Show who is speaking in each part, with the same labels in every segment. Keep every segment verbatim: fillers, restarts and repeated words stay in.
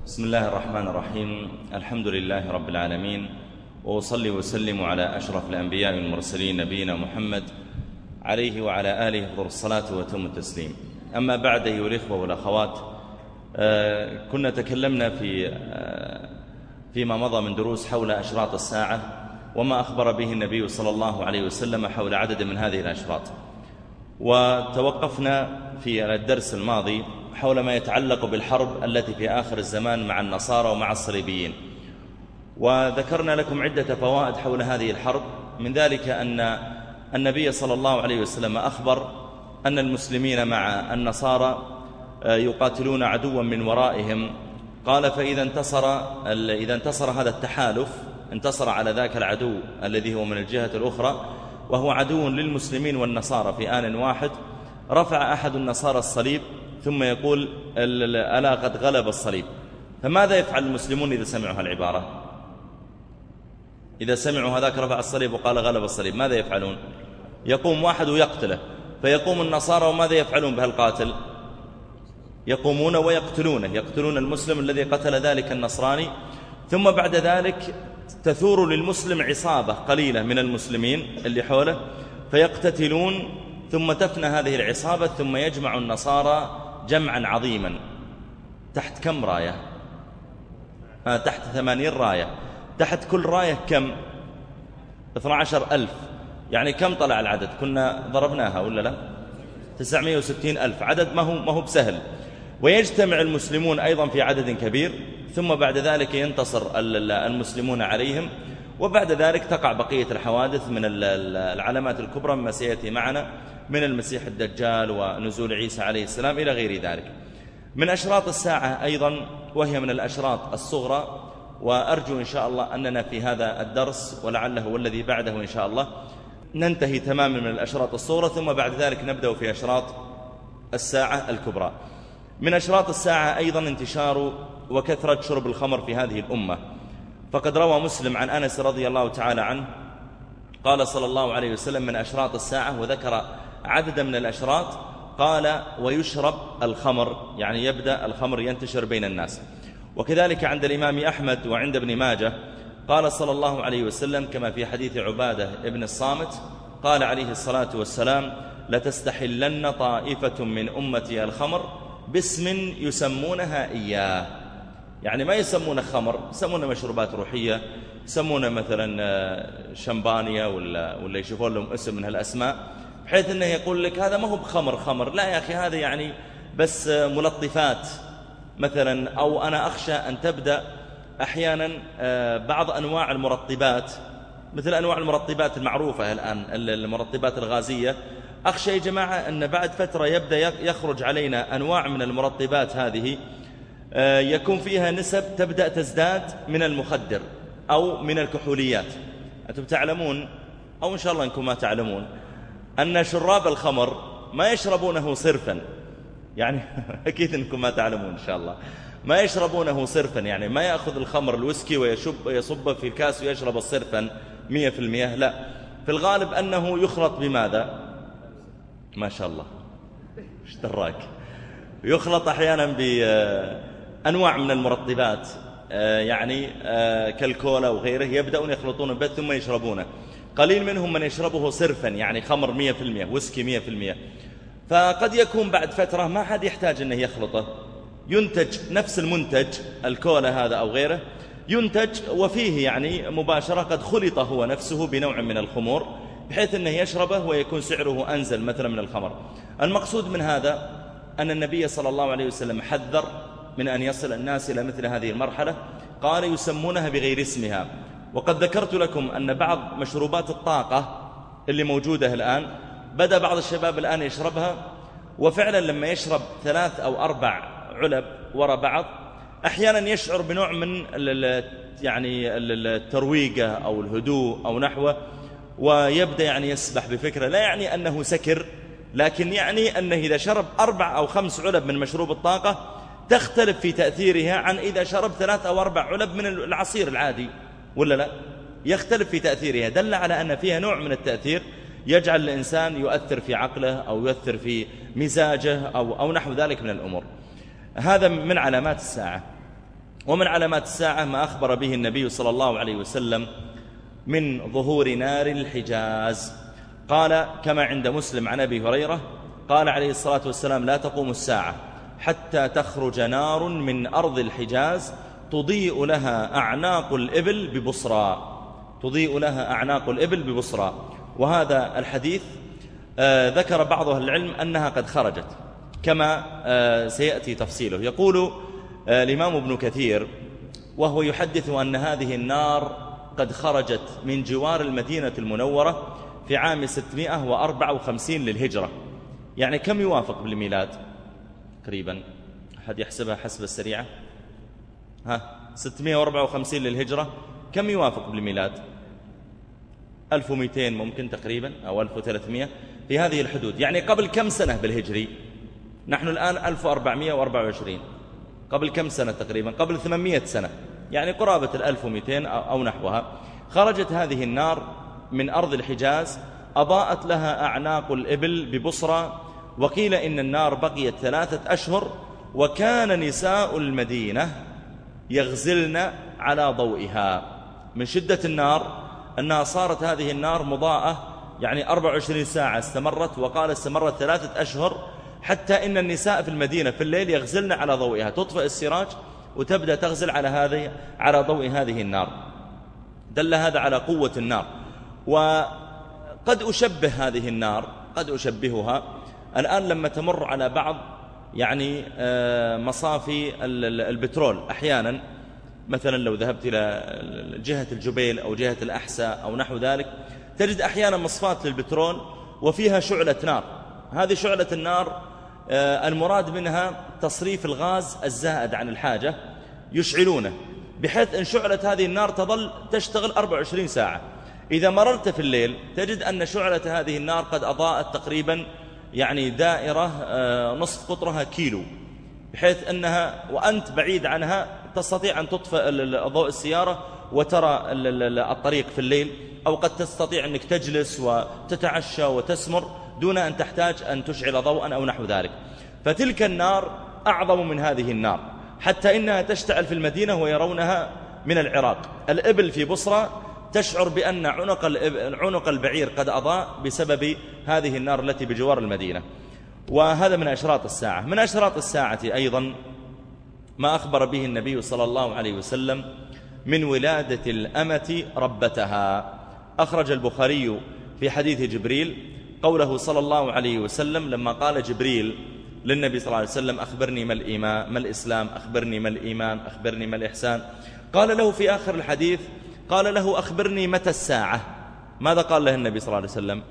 Speaker 1: بسم الله الرحمن الرحيم. الحمد لله رب العالمين، وأصلي وسلم على أشرف الأنبياء والمرسلين نبينا محمد عليه وعلى آله أفضل الصلاة وتم التسليم. أما بعد أيها الإخوة والأخوات، آه كنا تكلمنا في آه فيما مضى من دروس حول أشراط الساعة وما أخبر به النبي صلى الله عليه وسلم حول عدد من هذه الأشراط، وتوقفنا في الدرس الماضي حول ما يتعلق بالحرب التي في آخر الزمان مع النصارى ومع الصليبيين، وذكرنا لكم عدة فوائد حول هذه الحرب. من ذلك أن النبي صلى الله عليه وسلم أخبر أن المسلمين مع النصارى يقاتلون عدوا من ورائهم. قال: فإذا انتصر, إذا انتصر هذا التحالف، انتصر على ذاك العدو الذي هو من الجهة الأخرى وهو عدو للمسلمين والنصارى في آن واحد، رفع أحد النصارى الصليب ثم يقول: ألا قد غلب الصليب. فماذا يفعل المسلمون إذا سمعوا هالعبارة؟ إذا سمعوا هذاك رفع الصليب وقال غلب الصليب ماذا يفعلون؟ يقوم واحد ويقتله، فيقوم النصارى وماذا يفعلون بهالقاتل؟ يقومون ويقتلونه، يقتلون المسلم الذي قتل ذلك النصراني. ثم بعد ذلك تثور للمسلم عصابة قليلة من المسلمين اللي حوله فيقتتلون، ثم تفنى هذه العصابة، ثم يجمع النصارى جمعا عظيما تحت كم راية؟ آه تحت ثمانين راية. تحت كل راية كم؟ اثنى عشر ألف. يعني كم طلع العدد؟ كنا ضربناها ولا لا؟ تسعمائة وستين ألف. عدد ما هو, ما هو بسهل. ويجتمع المسلمون أيضا في عدد كبير، ثم بعد ذلك ينتصر المسلمون عليهم، وبعد ذلك تقع بقية الحوادث من العلامات الكبرى مما سيأتي معنا من المسيح الدجال ونزول عيسى عليه السلام إلى غير ذلك. من أشراط الساعة أيضا، وهي من الأشراط الصغرى، وأرجو إن شاء الله أننا في هذا الدرس ولعله والذي بعده إن شاء الله ننتهي تماما من الأشراط الصغرى، ثم بعد ذلك نبدأ في أشراط الساعة الكبرى. من أشراط الساعة أيضا انتشار وكثرة شرب الخمر في هذه الأمة، فقد روى مسلم عن أنس رضي الله تعالى عنه قال صلى الله عليه وسلم: من أشراط الساعة، وذكر عددا من الأشراط، قال: ويشرب الخمر، يعني يبدأ الخمر ينتشر بين الناس. وكذلك عند الإمام أحمد وعند ابن ماجه قال صلى الله عليه وسلم كما في حديث عبادة ابن الصامت قال عليه الصلاة والسلام: لتستحلن طائفة من أمتي الخمر باسم يسمونها إياه. يعني ما يسمونه خمر، يسمونه مشروبات روحية، يسمونه مثلا شمبانيا ولا, ولا يشوفون لهم اسم من هالأسماء، بحيث أنه يقول لك هذا ما هو بخمر خمر، لا يا أخي، هذا يعني بس ملطفات مثلا. أو أنا أخشى أن تبدأ أحيانا بعض أنواع المرطبات، مثل أنواع المرطبات المعروفة الآن، المرطبات الغازية، أخشى يا جماعة أن بعد فترة يبدأ يخرج علينا أنواع من المرطبات هذه يكون فيها نسب تبدأ تزداد من المخدر أو من الكحوليات. أنتم تعلمون، أو إن شاء الله أنكم ما تعلمون، أن شراب الخمر ما يشربونه صرفا، يعني أكيد أنكم ما تعلمون إن شاء الله، ما يشربونه صرفا، يعني ما يأخذ الخمر الويسكي ويشب يصب في الكاس ويشرب الصرفا مية في المية، لا، في الغالب أنه يخلط بماذا؟ ما شاء الله ايش دراك، يخلط أحيانا بأنواع من المرطبات، يعني كالكولا وغيره، يبدأون يخلطون به ثم يشربونه. قليل منهم من يشربه صرفا، يعني خمر مية في المية، ويسكي مية في المية. فقد يكون بعد فترة ما حد يحتاج أنه يخلطه، ينتج نفس المنتج، الكولا هذا أو غيره، ينتج وفيه يعني مباشرة قد خلط هو نفسه بنوع من الخمور، بحيث أنه يشربه ويكون سعره أنزل مثلا من الخمر. المقصود من هذا أن النبي صلى الله عليه وسلم حذر من أن يصل الناس إلى مثل هذه المرحلة، قال: يسمونها بغير اسمها. وقد ذكرت لكم أن بعض مشروبات الطاقة اللي موجودة الآن بدأ بعض الشباب الآن يشربها، وفعلا لما يشرب ثلاث أو أربع علب وراء بعض أحيانا يشعر بنوع من يعني الترويقة أو الهدوء أو نحوه، ويبدأ يعني يسبح بفكرة، لا يعني أنه سكر، لكن يعني أنه إذا شرب أربع أو خمس علب من مشروب الطاقة تختلف في تأثيرها عن إذا شرب ثلاث أو أربع علب من العصير العادي، ولا لا؟ يختلف في تأثيرها، دل على أن فيها نوع من التأثير يجعل الإنسان يؤثر في عقله أو يؤثر في مزاجه أو, أو نحو ذلك من الأمور. هذا من علامات الساعة. ومن علامات الساعة ما أخبر به النبي صلى الله عليه وسلم من ظهور نار الحجاز. قال كما عند مسلم عن أبي هريرة قال عليه الصلاة والسلام: لا تقوم الساعة حتى تخرج نار من أرض الحجاز تضيء لها أعناق الإبل ببصرى، تضيء لها أعناق الإبل ببصرى. وهذا الحديث آه ذكر بعض أهل العلم أنها قد خرجت كما آه سيأتي تفصيله. يقول آه الإمام ابن كثير وهو يحدث أن هذه النار قد خرجت من جوار المدينة المنورة في عام ستمائة وأربعة وخمسين للهجرة. يعني كم يوافق بالميلاد تقريبا؟ أحد يحسبها حسبة سريعة؟ ها ستمائة وأربعة وخمسين للهجرة كم يوافق بالميلاد؟ ألف ومئتين ممكن تقريبا أو ألف وثلاثمائة في هذه الحدود. يعني قبل كم سنة بالهجري؟ نحن الآن ألف وأربعمائة وأربعة وعشرين، قبل كم سنة تقريبا؟ قبل ثمانمائة سنة، يعني قرابة الألف ومئتين أو نحوها. خرجت هذه النار من أرض الحجاز أضاءت لها أعناق الإبل ببصرى. وقيل إن النار بقيت ثلاثة أشهر وكان نساء المدينة يغزلن على ضوئها من شدة النار، أنها صارت هذه النار مضاءة، يعني أربع وعشرين ساعة استمرت، وقال استمرت ثلاثة أشهر، حتى إن النساء في المدينة في الليل يغزلن على ضوئها، تطفئ السراج وتبدأ تغزل على هذه على ضوء هذه النار. دل هذا على قوة النار. وقد أشبه هذه النار، قد أشبهها الآن لما تمر على بعض يعني مصافي البترول أحيانا، مثلا لو ذهبت إلى جهة الجبيل أو جهة الأحساء أو نحو ذلك، تجد أحيانا مصفات للبترول وفيها شعلة نار. هذه شعلة النار المراد منها تصريف الغاز الزائد عن الحاجة، يشعلونه بحيث أن شعلة هذه النار تظل تشتغل أربع وعشرين ساعة. إذا مررت في الليل تجد أن شعلة هذه النار قد أضاءت تقريبا يعني دائرة نصف قطرها كيلو، بحيث أنها وأنت بعيد عنها تستطيع أن تطفئ ضوء السيارة وترى الطريق في الليل، أو قد تستطيع أنك تجلس وتتعشى وتسمر دون أن تحتاج أن تشعل ضوءا أو نحو ذلك. فتلك النار أعظم من هذه النار، حتى إنها تشتعل في المدينة ويرونها من العراق. الإبل في بصرى تشعر بأن عنق عنق البعير قد أضاء بسبب هذه النار التي بجوار المدينة. وهذا من أشراط الساعة. من أشراط الساعة أيضا ما أخبر به النبي صلى الله عليه وسلم من ولادة الأمة ربتها. أخرج البخاري في حديث جبريل قوله صلى الله عليه وسلم لما قال جبريل للنبي صلى الله عليه وسلم: أخبرني ما الإيمان، ما الإسلام، أخبرني ما الإيمان، أخبرني ما الإحسان. قال له في آخر الحديث، قال له: أخبرني متى الساعة. ماذا قال له النبي صلى الله عليه وسلم؟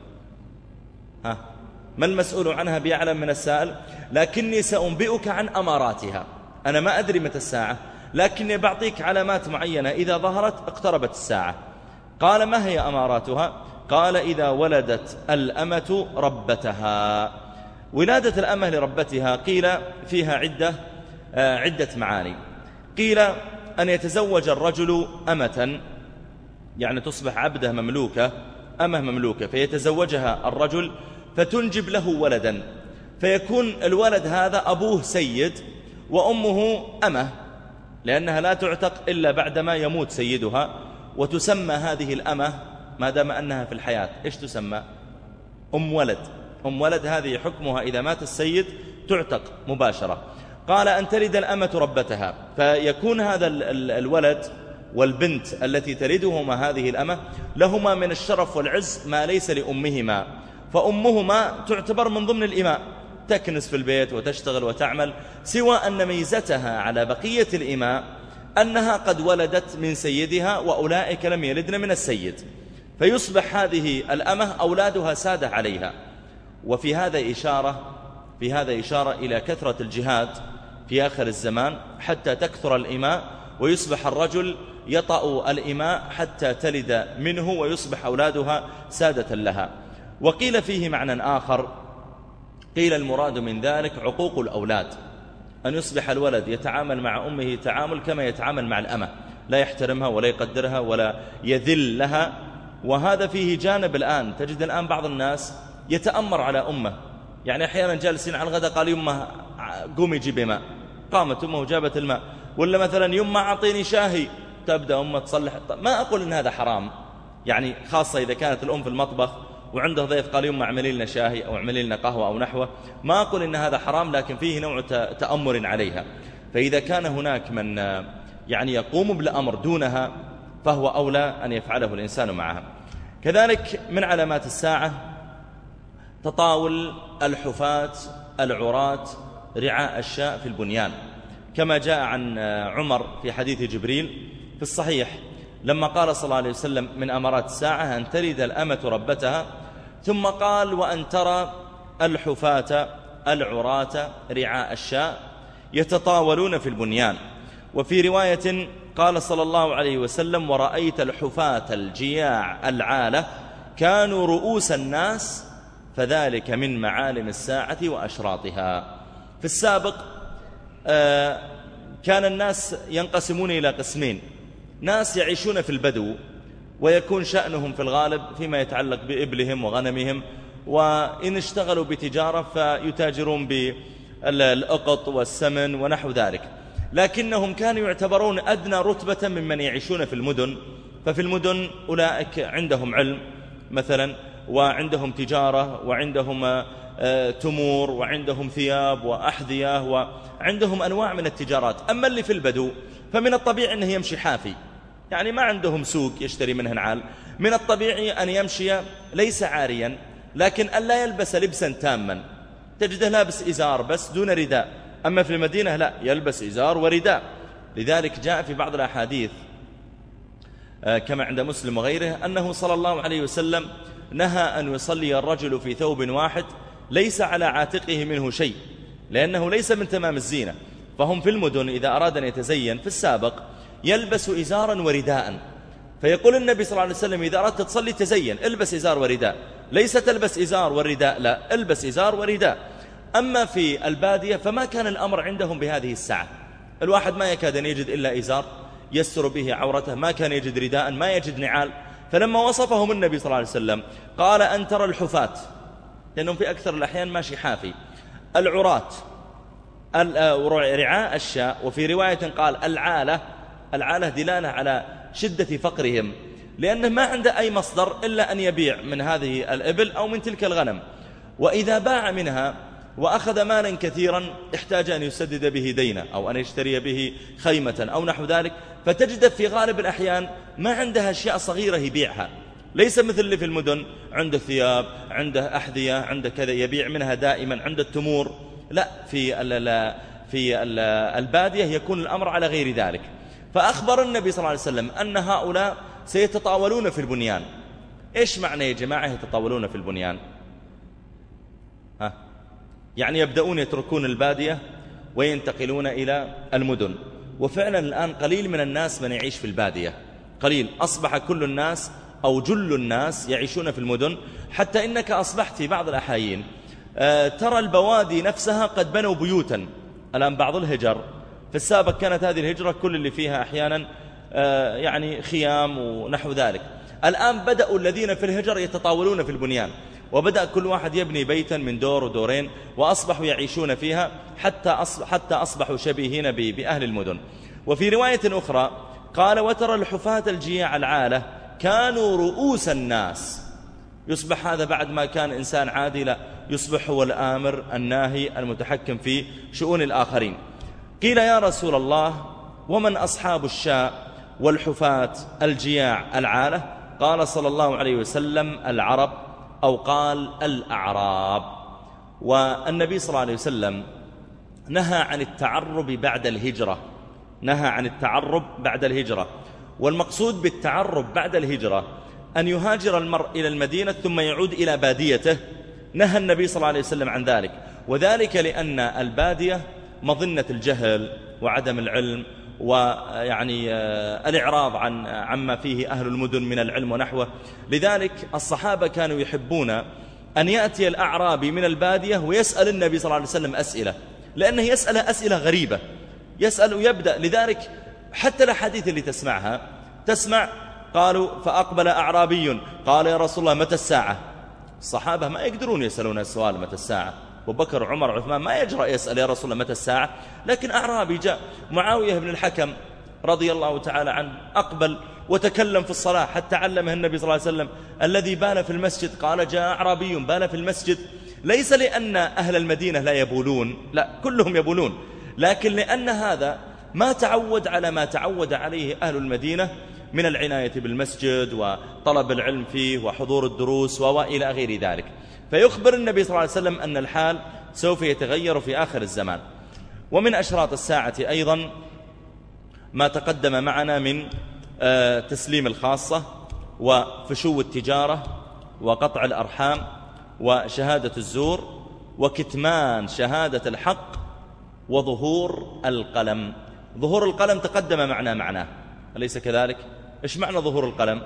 Speaker 1: ها ما المسؤول عنها بيعلم من السائل؟ لكني سأنبئك عن أماراتها. أنا ما أدري متى الساعة، لكني بعطيك علامات معينة إذا ظهرت اقتربت الساعة. قال: ما هي أماراتها؟ قال: إذا ولدت الأمة ربتها. ولادة الأمة لربتها قيل فيها عدة عدة معاني. قيل أن يتزوج الرجل أمة، يعني تصبح عبده مملوكة، أمة مملوكة، فيتزوجها الرجل فتنجب له ولدا، فيكون الولد هذا أبوه سيد وأمه أمة، لأنها لا تعتق إلا بعدما يموت سيدها. وتسمى هذه الأمة ما دام أنها في الحياة إيش تسمى؟ أم ولد. أم ولد هذه حكمها إذا مات السيد تعتق مباشرة. قال: أن تلد الأمة ربتها، فيكون هذا الولد والبنت التي تلدهما هذه الأمة لهما من الشرف والعز ما ليس لأمهما، فأمهما تعتبر من ضمن الإماء، تكنس في البيت وتشتغل وتعمل، سوى أن ميزتها على بقية الإماء أنها قد ولدت من سيدها وأولئك لم يلدن من السيد، فيصبح هذه الأمة أولادها سادة عليها. وفي هذا إشارة في هذا إشارة إلى كثرة الجهاد في آخر الزمان حتى تكثر الإماء ويصبح الرجل يطأ الإماء حتى تلد منه ويصبح أولادها سادة لها. وقيل فيه معنى آخر، قيل المراد من ذلك عقوق الأولاد، أن يصبح الولد يتعامل مع أمه تعامل كما يتعامل مع الأمة، لا يحترمها ولا يقدرها ولا يذل لها. وهذا فيه جانب الآن، تجد الآن بعض الناس يتأمر على أمه، يعني أحيانا جالسين على الغداء قال يمه قومي جيبي ماء، قامت أمه وجابت الماء، ولا مثلا يما أعطيني شاهي، تبدأ أمه تصلح. ما أقول إن هذا حرام، يعني خاصة إذا كانت الأم في المطبخ وعنده ضيف قال يما اعملي لنا شاهي أو اعملي لنا قهوة أو نحوه، ما أقول إن هذا حرام، لكن فيه نوع تأمر عليها. فإذا كان هناك من يعني يقوم بالأمر دونها فهو أولى أن يفعله الإنسان معها. كذلك من علامات الساعة تطاول الحفاة العراة رعاء الشاء في البنيان، كما جاء عن عمر في حديث جبريل في الصحيح لما قال صلى الله عليه وسلم من أمارات الساعة أن تلد الأمة ربتها، ثم قال وأن ترى الحفاة العراة رعاء الشاء يتطاولون في البنيان. وفي رواية قال صلى الله عليه وسلم ورأيت الحفاة الجياع العالة كانوا رؤوس الناس فذلك من معالم الساعة وأشراطها. في السابق كان الناس ينقسمون إلى قسمين: ناس يعيشون في البدو ويكون شأنهم في الغالب فيما يتعلق بإبلهم وغنمهم، وإن اشتغلوا بتجارة فيتاجرون بالأقط والسمن ونحو ذلك، لكنهم كانوا يعتبرون أدنى رتبة ممن يعيشون في المدن. ففي المدن أولئك عندهم علم مثلا، وعندهم تجارة، وعندهم تمور، وعندهم ثياب وأحذية، وعندهم أنواع من التجارات. أما اللي في البدو فمن الطبيعي أنه يمشي حافي، يعني ما عندهم سوق يشتري منه نعال، من الطبيعي أن يمشي ليس عاريا لكن ألا يلبس لبسا تاما، تجده لابس إزار بس دون رداء. أما في المدينة لا، يلبس إزار ورداء. لذلك جاء في بعض الأحاديث كما عند مسلم وغيره أنه صلى الله عليه وسلم نهى أن يصلي الرجل في ثوب واحد ليس على عاتقه منه شيء، لأنه ليس من تمام الزينة. فهم في المدن إذا أراد أن يتزين في السابق يلبس إزارا ورداء، فيقول النبي صلى الله عليه وسلم إذا أردت تصلي تزين البس إزار ورداء، ليس تلبس إزار والرداء، لا، البس إزار ورداء. أما في البادية فما كان الأمر عندهم بهذه السعة، الواحد ما يكاد أن يجد إلا إزار يستر به عورته، ما كان يجد رداء، ما يجد نعال. فلما وصفهم النبي صلى الله عليه وسلم قال أن ترى الحفاة، لأنهم في أكثر الأحيان ماشي حافي، العراة رعاء الشاء، وفي رواية قال العالة. العالة دلالة على شدة فقرهم، لأنه ما عنده أي مصدر إلا أن يبيع من هذه الإبل أو من تلك الغنم، وإذا باع منها وأخذ مالا كثيرا احتاج أن يسدد به دينه أو أن يشتري به خيمة أو نحو ذلك، فتجد في غالب الأحيان ما عندها أشياء صغيرة يبيعها، ليس مثل اللي في المدن عنده ثياب، عنده أحذية، عنده كذا يبيع منها دائما، عنده التمور. لا، في ال في ال البادية يكون الأمر على غير ذلك. فأخبر النبي صلى الله عليه وسلم أن هؤلاء سيتطاولون في البنيان. إيش معنى يا جماعة يتطاولون في البنيان؟ ها؟ يعني يبدأون يتركون البادية وينتقلون إلى المدن. وفعلا الآن قليل من الناس من يعيش في البادية، قليل، أصبح كل الناس أو جل الناس يعيشون في المدن، حتى إنك أصبحت في بعض الأحايين آه ترى البوادي نفسها قد بنوا بيوتا. الآن بعض الهجر، في السابق كانت هذه الهجرة كل اللي فيها أحيانا آه يعني خيام ونحو ذلك، الآن بدأوا الذين في الهجر يتطاولون في البنيان، وبدأ كل واحد يبني بيتا من دور ودورين، وأصبحوا يعيشون فيها حتى أصبح حتى أصبحوا شبيهين بأهل المدن. وفي رواية أخرى قال وترى الحفاة الجياع العالة كانوا رؤوس الناس. يصبح هذا بعد ما كان إنسان عادي، لا، يصبح هو الآمر الناهي المتحكم في شؤون الآخرين. قيل يا رسول الله ومن أصحاب الشاء والحفاة الجياع العالة؟ قال صلى الله عليه وسلم العرب، أو قال الأعراب. والنبي صلى الله عليه وسلم نهى عن التعرب بعد الهجرة، نهى عن التعرب بعد الهجرة. والمقصود بالتعرب بعد الهجرة أن يهاجر المرء إلى المدينة ثم يعود إلى باديته، نهى النبي صلى الله عليه وسلم عن ذلك، وذلك لأن البادية مظنة الجهل وعدم العلم، ويعني الإعراض عن عما فيه أهل المدن من العلم ونحوه. لذلك الصحابة كانوا يحبون أن يأتي الأعرابي من البادية ويسأل النبي صلى الله عليه وسلم أسئلة، لأنه يسأل أسئلة غريبة، يسأل ويبدأ. لذلك حتى الحديث اللي تسمعها تسمع قالوا فأقبل أعرابي قال يا رسول الله متى الساعة؟ الصحابة ما يقدرون يسألون السؤال متى الساعة، أبو بكر وعمر وعثمان ما يجرأ يسأل يا رسول الله متى الساعة، لكن أعرابي جاء. معاوية بن الحكم رضي الله تعالى عنه أقبل وتكلم في الصلاة حتى علمه النبي صلى الله عليه وسلم الذي بال في المسجد. قال جاء أعرابي بال في المسجد، ليس لأن أهل المدينة لا يبولون، لا كلهم يبولون، لكن لأن هذا ما تعود على ما تعود عليه أهل المدينة من العناية بالمسجد وطلب العلم فيه وحضور الدروس وإلى غير ذلك. فيخبر النبي صلى الله عليه وسلم أن الحال سوف يتغير في آخر الزمان. ومن أشراط الساعة أيضا ما تقدم معنا من تسليم الخاصة وفشو التجارة وقطع الأرحام وشهادة الزور وكتمان شهادة الحق وظهور القلم. ظهور القلم تقدم معنا معناه، أليس كذلك؟ إيش معنى ظهور القلم؟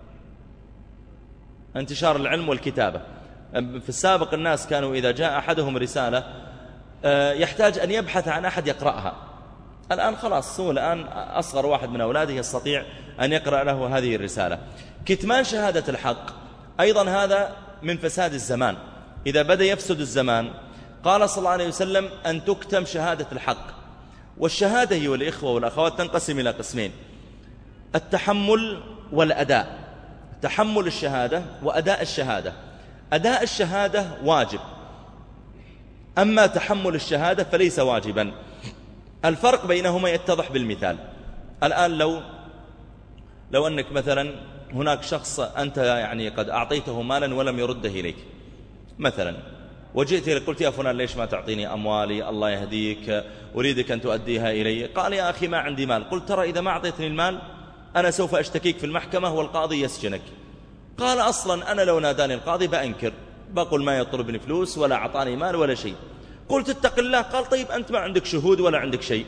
Speaker 1: انتشار العلم والكتابة. في السابق الناس كانوا إذا جاء أحدهم رسالة يحتاج أن يبحث عن أحد يقرأها. الآن خلاص هو الآن أصغر واحد من أولاده يستطيع أن يقرأ له هذه الرسالة. كتمان شهادة الحق أيضا هذا من فساد الزمان. إذا بدأ يفسد الزمان قال صلى الله عليه وسلم أن تكتم شهادة الحق. والشهادة هي والإخوة والأخوات تنقسم إلى قسمين: التحمل والأداء. تحمل الشهادة وأداء الشهادة. أداء الشهادة واجب، أما تحمل الشهادة فليس واجبا. الفرق بينهما يتضح بالمثال. الآن لو لو أنك مثلا هناك شخص أنت يعني قد أعطيته مالا ولم يرده إليك مثلا، وجئت إليك قلت يا فلان ليش ما تعطيني أموالي، الله يهديك أريدك أن تؤديها إلي. قال يا أخي ما عندي مال. قلت ترى إذا ما أعطيتني المال أنا سوف أشتكيك في المحكمة والقاضي يسجنك. قال أصلا أنا لو ناداني القاضي بأنكر، بقول ما يطلبني فلوس ولا أعطاني مال ولا شيء. قلت اتق الله. قال طيب أنت ما عندك شهود ولا عندك شيء،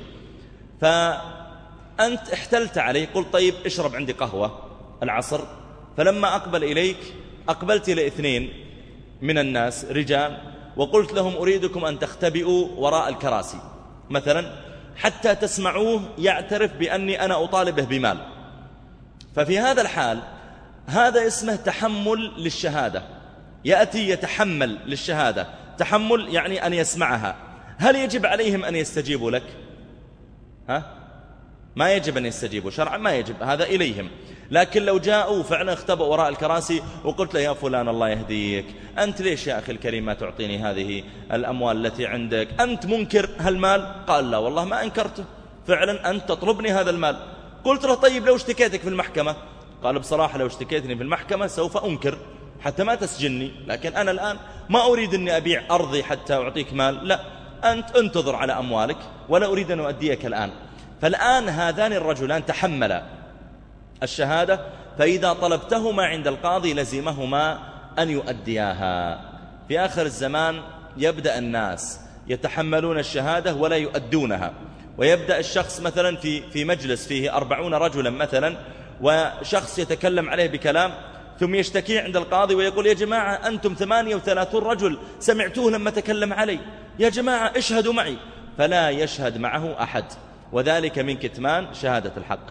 Speaker 1: فأنت احتلت عليه. قلت طيب اشرب عندي قهوة العصر. فلما أقبل إليك أقبلت إلى اثنين من الناس رجال وقلت لهم أريدكم أن تختبئوا وراء الكراسي مثلا حتى تسمعوه يعترف بأني أنا أطالبه بمال. ففي هذا الحال هذا اسمه تحمل للشهادة، يأتي يتحمل للشهادة. تحمل يعني أن يسمعها. هل يجب عليهم أن يستجيبوا لك؟ ها؟ ما يجب أن يستجيبوا شرعا، ما يجب، هذا إليهم. لكن لو جاءوا فعلا اختبأوا وراء الكراسي وقلت له يا فلان الله يهديك أنت ليش يا أخي الكريم ما تعطيني هذه الأموال التي عندك، أنت منكر هالمال؟ قال لا والله ما أنكرته، فعلا أنت تطلبني هذا المال. قلت له طيب لو اشتكيتك في المحكمة؟ قال بصراحة لو اشتكيتني في المحكمة سوف أنكر حتى ما تسجني، لكن أنا الآن ما أريد أني أبيع أرضي حتى أعطيك مال، لا أنت انتظر على أموالك ولا أريد أن أؤديك الآن. فالآن هذان الرجلان تحملا الشهادة، فإذا طلبتهما عند القاضي لزمهما أن يؤدياها. في آخر الزمان يبدأ الناس يتحملون الشهادة ولا يؤدونها، ويبدأ الشخص مثلا في في مجلس فيه أربعون رجلا مثلا، وشخص يتكلم عليه بكلام ثم يشتكي عند القاضي ويقول يا جماعة أنتم ثمانية وثلاثون رجل سمعتوه لما تكلم علي، يا جماعة اشهدوا معي، فلا يشهد معه أحد، وذلك من كتمان شهادة الحق.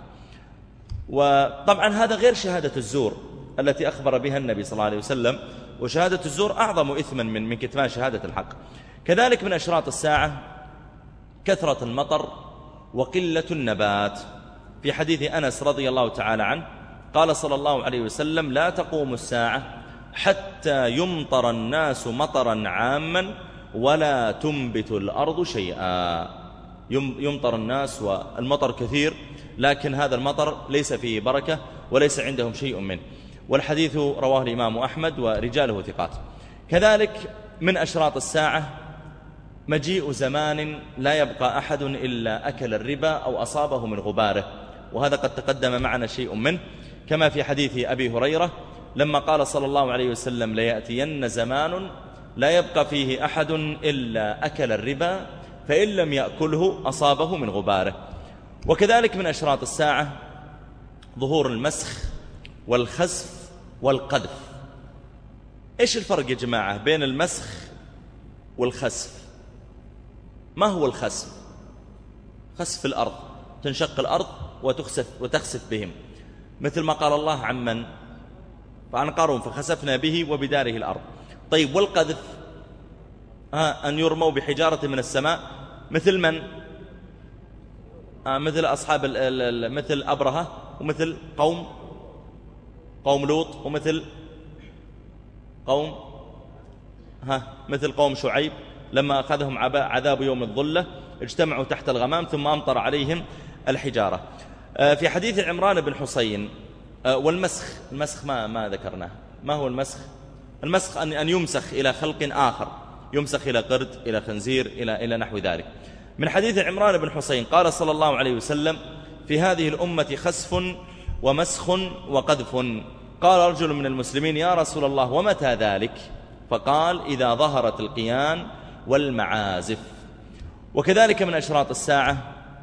Speaker 1: وطبعا هذا غير شهادة الزور التي أخبر بها النبي صلى الله عليه وسلم، وشهادة الزور أعظم إثما من من كتمان شهادة الحق. كذلك من أشراط الساعة كثرة المطر وقلة النبات. في حديث أنس رضي الله تعالى عنه قال صلى الله عليه وسلم لا تقوم الساعة حتى يمطر الناس مطرا عاما ولا تنبت الأرض شيئا. يمطر الناس والمطر كثير، لكن هذا المطر ليس فيه بركة وليس عندهم شيء منه. والحديث رواه الإمام أحمد ورجاله ثقات. كذلك من أشراط الساعة مجيء زمان لا يبقى أحد إلا أكل الربا أو أصابه من غباره، وهذا قد تقدم معنا شيء منه، كما في حديث أبي هريرة لما قال صلى الله عليه وسلم ليأتين زمان لا يبقى فيه أحد إلا أكل الربا فإن لم يأكله أصابه من غباره. وكذلك من أشراط الساعة ظهور المسخ والخسف والقذف. إيش الفرق يا جماعة بين المسخ والخسف؟ ما هو الخسف؟ خسف الأرض، تنشق الأرض وتخسف, وتخسف بهم، مثل ما قال الله عمن فعن قارون فخسفنا به وبداره الأرض. طيب والقذف؟ أن يرموا بحجارة من السماء مثل من؟ مثل أصحاب مثل أبرهة، ومثل قوم قوم لوط، ومثل قوم ها مثل قوم شعيب لما أخذهم عذاب يوم الظلة اجتمعوا تحت الغمام ثم أمطر عليهم الحجارة. في حديث عمران بن حسين والمسخ، المسخ ما ما ذكرناه. ما هو المسخ؟ المسخ أن أن يمسخ إلى خلق آخر، يمسخ إلى قرد، إلى خنزير، إلى إلى نحو ذلك. من حديث عمران بن حسين قال صلى الله عليه وسلم: في هذه الأمة خسف ومسخ وقذف. قال رجل من المسلمين: يا رسول الله ومتى ذلك؟ فقال: إذا ظهرت القيان والمعازف. وكذلك من أشراط الساعة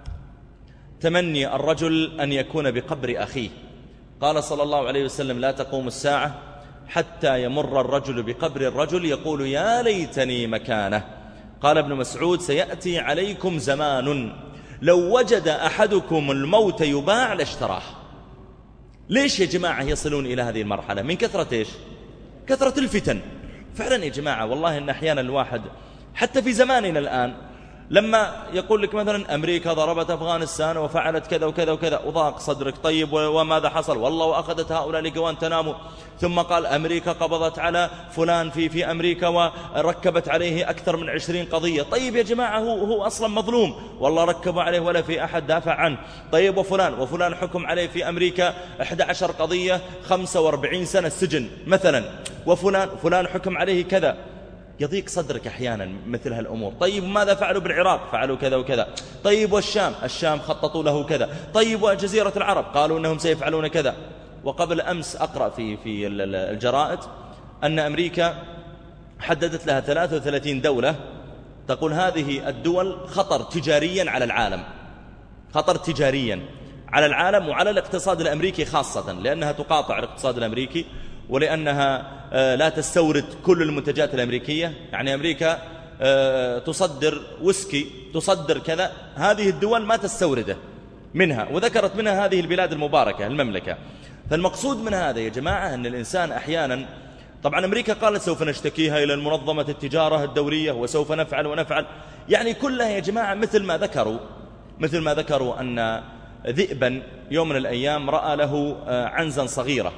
Speaker 1: تمني الرجل أن يكون بقبر أخيه. قال صلى الله عليه وسلم: لا تقوم الساعة حتى يمر الرجل بقبر الرجل يقول: يا ليتني مكانه. قال ابن مسعود: سيأتي عليكم زمان لو وجد أحدكم الموت يباع لاشتراه. ليش يا جماعة يصلون إلى هذه المرحلة؟ من كثرة إيش؟ كثرة الفتن. فعلا يا جماعة والله إن أحيانا الواحد حتى في زماننا الآن لما يقول لك مثلا أمريكا ضربت أفغانستان وفعلت كذا وكذا وكذا وضاق صدرك. طيب وماذا حصل؟ والله وأخذت هؤلاء لقوان تناموا. ثم قال أمريكا قبضت على فلان في في أمريكا وركبت عليه أكثر من عشرين قضية. طيب يا جماعة هو هو أصلا مظلوم والله ركبوا عليه ولا في أحد دافع عنه. طيب وفلان وفلان حكم عليه في أمريكا إحدى عشرة قضية خمسة وأربعين سنة السجن مثلا، وفلان فلان حكم عليه كذا. يضيق صدرك أحيانا مثل هالأمور. طيب ماذا فعلوا بالعراق؟ فعلوا كذا وكذا. طيب والشام؟ الشام خططوا له كذا. طيب وجزيرة العرب؟ قالوا أنهم سيفعلون كذا. وقبل أمس أقرأ في في الجرائد أن أمريكا حددت لها ثلاثة وثلاثين دولة تقول هذه الدول خطر تجاريا على العالم، خطر تجاريا على العالم وعلى الاقتصاد الأمريكي خاصة، لأنها تقاطع الاقتصاد الأمريكي ولأنها لا تستورد كل المنتجات الأمريكية. يعني أمريكا تصدر ويسكي، تصدر كذا، هذه الدول ما تستورده منها، وذكرت منها هذه البلاد المباركة المملكة. فالمقصود من هذا يا جماعة أن الإنسان أحيانا، طبعا أمريكا قالت سوف نشتكيها إلى المنظمة التجارة الدولية وسوف نفعل ونفعل، يعني كلها يا جماعة مثل ما ذكروا مثل ما ذكروا أن ذئبا يوم من الأيام رأى له عنزا صغيرة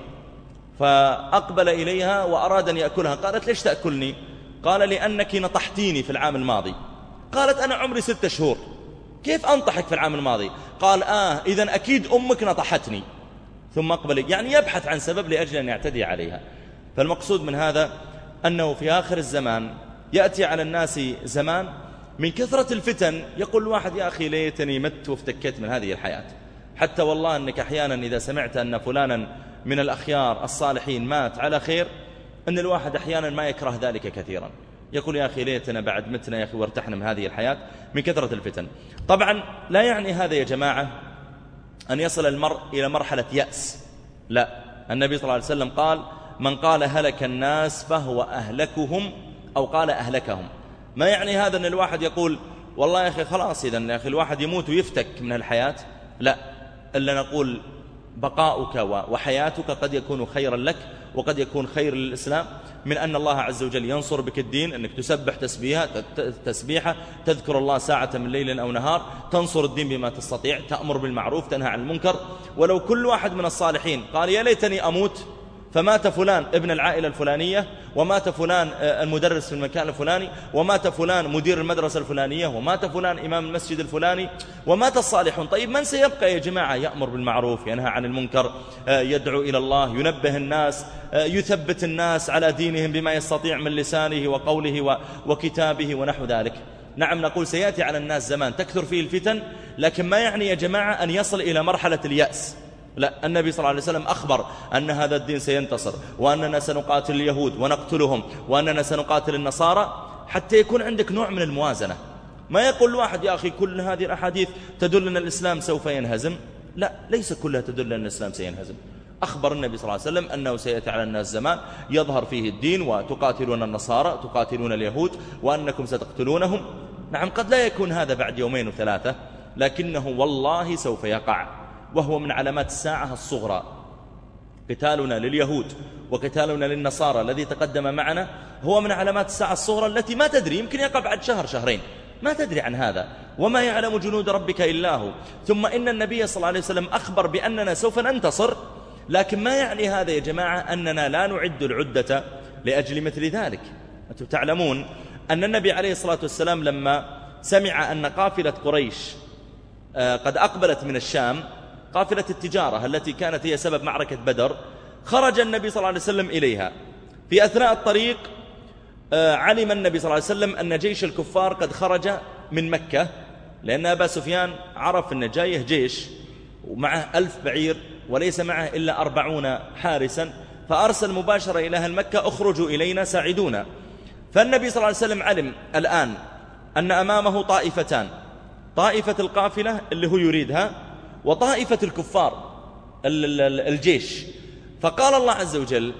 Speaker 1: فأقبل إليها وأراد أن يأكلها. قالت: ليش تأكلني؟ قال: لأنك نطحتيني في العام الماضي. قالت: أنا عمري ستة شهور، كيف أنطحك في العام الماضي؟ قال: آه إذن أكيد أمك نطحتني. ثم أقبل، يعني يبحث عن سبب لأجل أن يعتدي عليها. فالمقصود من هذا أنه في آخر الزمان يأتي على الناس زمان من كثرة الفتن يقول الواحد: يا أخي ليتني مت وافتكيت من هذه الحياة. حتى والله أنك أحيانا إذا سمعت أن فلانا من الأخيار الصالحين مات على خير، أن الواحد أحيانا ما يكره ذلك كثيرا، يقول: يا أخي ليتنا بعد متنا يا أخي وارتحنا من هذه الحياة من كثرة الفتن. طبعا لا يعني هذا يا جماعة أن يصل المرء إلى مرحلة يأس، لا. النبي صلى الله عليه وسلم قال: من قال هلك الناس فهو أهلكهم، أو قال أهلكهم. ما يعني هذا أن الواحد يقول والله يا أخي خلاص إذن يا أخي الواحد يموت ويفتك من الحياة، لا، إلا نقول بقاؤك وحياتك قد يكون خيرا لك وقد يكون خير للإسلام، من أن الله عز وجل ينصر بك الدين، أنك تسبح تسبيحة تسبيحة تذكر الله ساعة من ليل أو نهار، تنصر الدين بما تستطيع، تأمر بالمعروف تنهى عن المنكر. ولو كل واحد من الصالحين قال: يا ليتني أموت فمات فلان ابن العائلة الفلانية، ومات فلان المدرس في المكان الفلاني، ومات فلان مدير المدرسة الفلانية، ومات فلان إمام المسجد الفلاني، ومات الصالحون، طيب من سيبقى يا جماعة يأمر بالمعروف ينهى عن المنكر يدعو إلى الله ينبه الناس يثبت الناس على دينهم بما يستطيع من لسانه وقوله وكتابه ونحو ذلك؟ نعم نقول سيأتي على الناس زمان تكثر فيه الفتن، لكن ما يعني يا جماعة أن يصل إلى مرحلة اليأس، لا. النبي صلى الله عليه وسلم أخبر أن هذا الدين سينتصر، وأننا سنقاتل اليهود ونقتلهم، وأننا سنقاتل النصارى، حتى يكون عندك نوع من الموازنة. ما يقول الواحد يا أخي كل هذه الأحاديث تدل أن الإسلام سوف ينهزم، لا، ليس كلها تدل أن الإسلام سينهزم. أخبر النبي صلى الله عليه وسلم أنه سيأتي على الناس زمان يظهر فيه الدين وتقاتلون النصارى تقاتلون اليهود وأنكم ستقتلونهم. نعم قد لا يكون هذا بعد يومين وثلاثة، لكنه والله سوف يقع، وهو من علامات الساعة الصغرى. قتالنا لليهود وقتالنا للنصارى الذي تقدم معنا هو من علامات الساعة الصغرى التي ما تدري، يمكن يقع بعد شهر شهرين، ما تدري عن هذا، وما يعلم جنود ربك إلا هو. ثم إن النبي صلى الله عليه وسلم أخبر بأننا سوف ننتصر، لكن ما يعني هذا يا جماعة أننا لا نعد العدة لأجل مثل ذلك. أنتم تعلمون أن النبي عليه الصلاة والسلام لما سمع أن قافلة قريش قد أقبلت من الشام، قافلة التجارة التي كانت هي سبب معركة بدر، خرج النبي صلى الله عليه وسلم إليها. في أثناء الطريق علم النبي صلى الله عليه وسلم أن جيش الكفار قد خرج من مكة، لأن أبا سفيان عرف أن جايه جيش ومعه ألف بعير وليس معه إلا أربعون حارسا، فأرسل مباشرة إلى أهل مكة: اخرجوا إلينا ساعدونا. فالنبي صلى الله عليه وسلم علم الآن أن أمامه طائفتان، طائفة القافلة اللي هو يريدها، وطائفة الكفار الجيش. فقال الله عز وجل: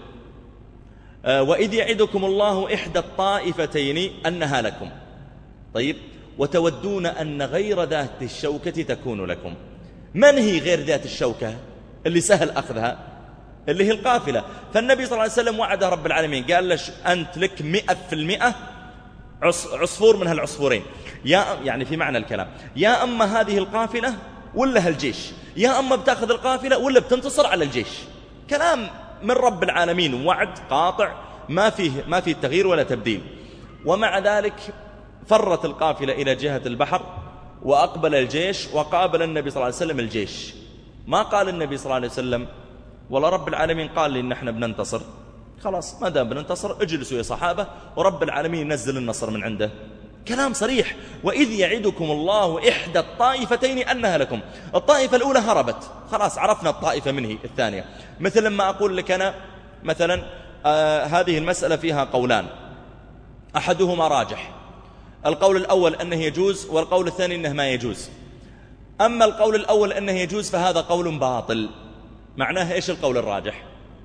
Speaker 1: وإذ يعدكم الله إحدى الطائفتين أنها لكم، طيب، وتودون أن غير ذات الشوكة تكون لكم. من هي غير ذات الشوكة اللي سهل أخذها؟ اللي هي القافلة. فالنبي صلى الله عليه وسلم وعد رب العالمين، قال لش أنت لك مئة في المئة عصفور من هالعصفورين، يا يعني في معنى الكلام، يا أما هذه القافلة ولا هالجيش، يا أما بتأخذ القافلة ولا بتنتصر على الجيش. كلام من رب العالمين، وعد قاطع ما فيه ما فيه تغيير ولا تبديل. ومع ذلك فرت القافلة إلى جهة البحر، وأقبل الجيش وقابل النبي صلى الله عليه وسلم الجيش. ما قال النبي صلى الله عليه وسلم ولا رب العالمين قال لي إن احنا بننتصر، خلاص ما دام بننتصر اجلسوا يا صحابة ورب العالمين ينزل النصر من عنده. كلام صريح. وإذ يعدكم الله إحدى الطائفتين أنها لكم. الطائفة الأولى هربت، خلاص عرفنا الطائفة من هي الثانية. مثل لما أقول لك أنا مثلا آه هذه المسألة فيها قولان، أحدهما راجح، القول الأول أنه يجوز، والقول الثاني أنه ما يجوز. أما القول الأول أنه يجوز فهذا قول باطل. معناه إيش القول الراجح؟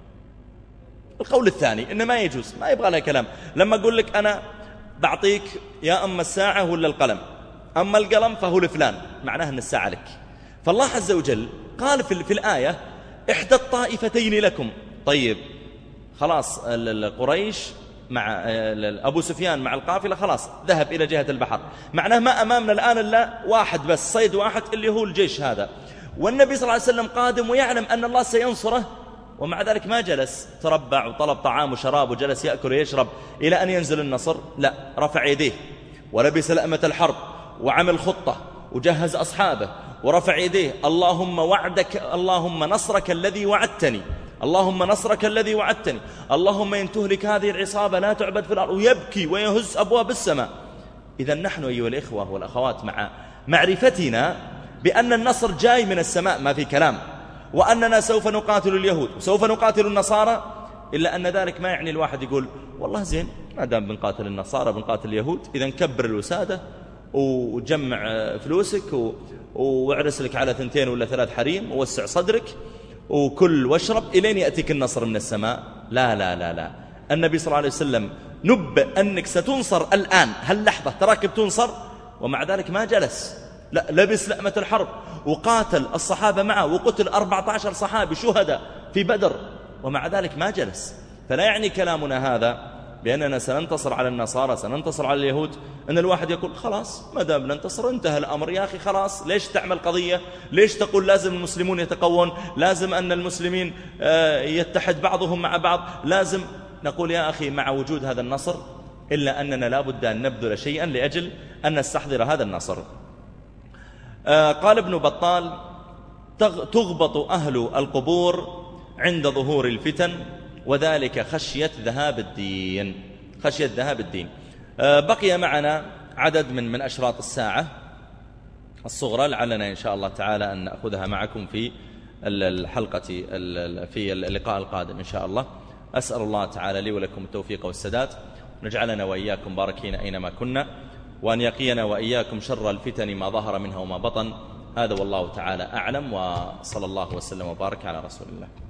Speaker 1: القول الثاني إنه ما يجوز، ما يبغى لها كلام. لما أقول لك أنا بعطيك يا أما الساعة ولا القلم، أما القلم فهو لفلان، معناه أن الساعة لك. فالله عز وجل قال في, في الآية إحدى الطائفتين لكم. طيب خلاص قريش مع أبو سفيان مع القافلة خلاص ذهب إلى جهة البحر، معناه ما أمامنا الآن إلا واحد بس، صيد واحد اللي هو الجيش هذا. والنبي صلى الله عليه وسلم قادم ويعلم أن الله سينصره، ومع ذلك ما جلس تربع وطلب طعام وشراب وجلس يأكل ويشرب إلى أن ينزل النصر، لا، رفع يديه ولبس لأمة الحرب وعمل خطة وجهز أصحابه ورفع يديه: اللهم وعدك، اللهم نصرك الذي وعدتني، اللهم نصرك الذي وعدتني، اللهم إن تهلك هذه العصابة لا تعبد في الأرض، ويبكي ويهز أبواب السماء. إذا نحن أيها الإخوة والأخوات مع معرفتنا بأن النصر جاي من السماء ما في كلام، وأننا سوف نقاتل اليهود وسوف نقاتل النصارى، إلا أن ذلك ما يعني الواحد يقول والله زين ما دام بنقاتل النصارى بنقاتل اليهود، إذا كبر الوسادة وجمع فلوسك واعرس لك على ثنتين ولا ثلاث حريم ووسع صدرك وكل واشرب إلين يأتيك النصر من السماء. لا لا لا لا، النبي صلى الله عليه وسلم نبأ أنك ستنصر الآن هاللحظة، تراك بتنصر، ومع ذلك ما جلس، لا، لبس لأمة الحرب وقاتل الصحابة معه، وقتل أربعة عشر صحابي شهداء في بدر، ومع ذلك ما جلس. فلا يعني كلامنا هذا بأننا سننتصر على النصارى سننتصر على اليهود أن الواحد يقول خلاص ما دام ننتصر انتهى الأمر. يا أخي خلاص، ليش تعمل قضية؟ ليش تقول لازم المسلمون يتقوون، لازم أن المسلمين يتحد بعضهم مع بعض؟ لازم نقول يا أخي مع وجود هذا النصر إلا أننا لا بد أن نبذل شيئا لأجل أن نستحضر هذا النصر. قال ابن بطال: تغبط أهل القبور عند ظهور الفتن، وذلك خشية ذهاب الدين، خشية ذهاب الدين. بقي معنا عدد من من أشراط الساعة الصغرى، لعلنا إن شاء الله تعالى أن نأخذها معكم في الحلقة في اللقاء القادم إن شاء الله. أسأل الله تعالى لي ولكم التوفيق والسداد، ونجعلنا وإياكم باركين أينما كنا، وأن يقينا وإياكم شر الفتن ما ظهر منها وما بطن. هذا والله تعالى أعلم، وصلى الله وسلم وبارك على رسول الله.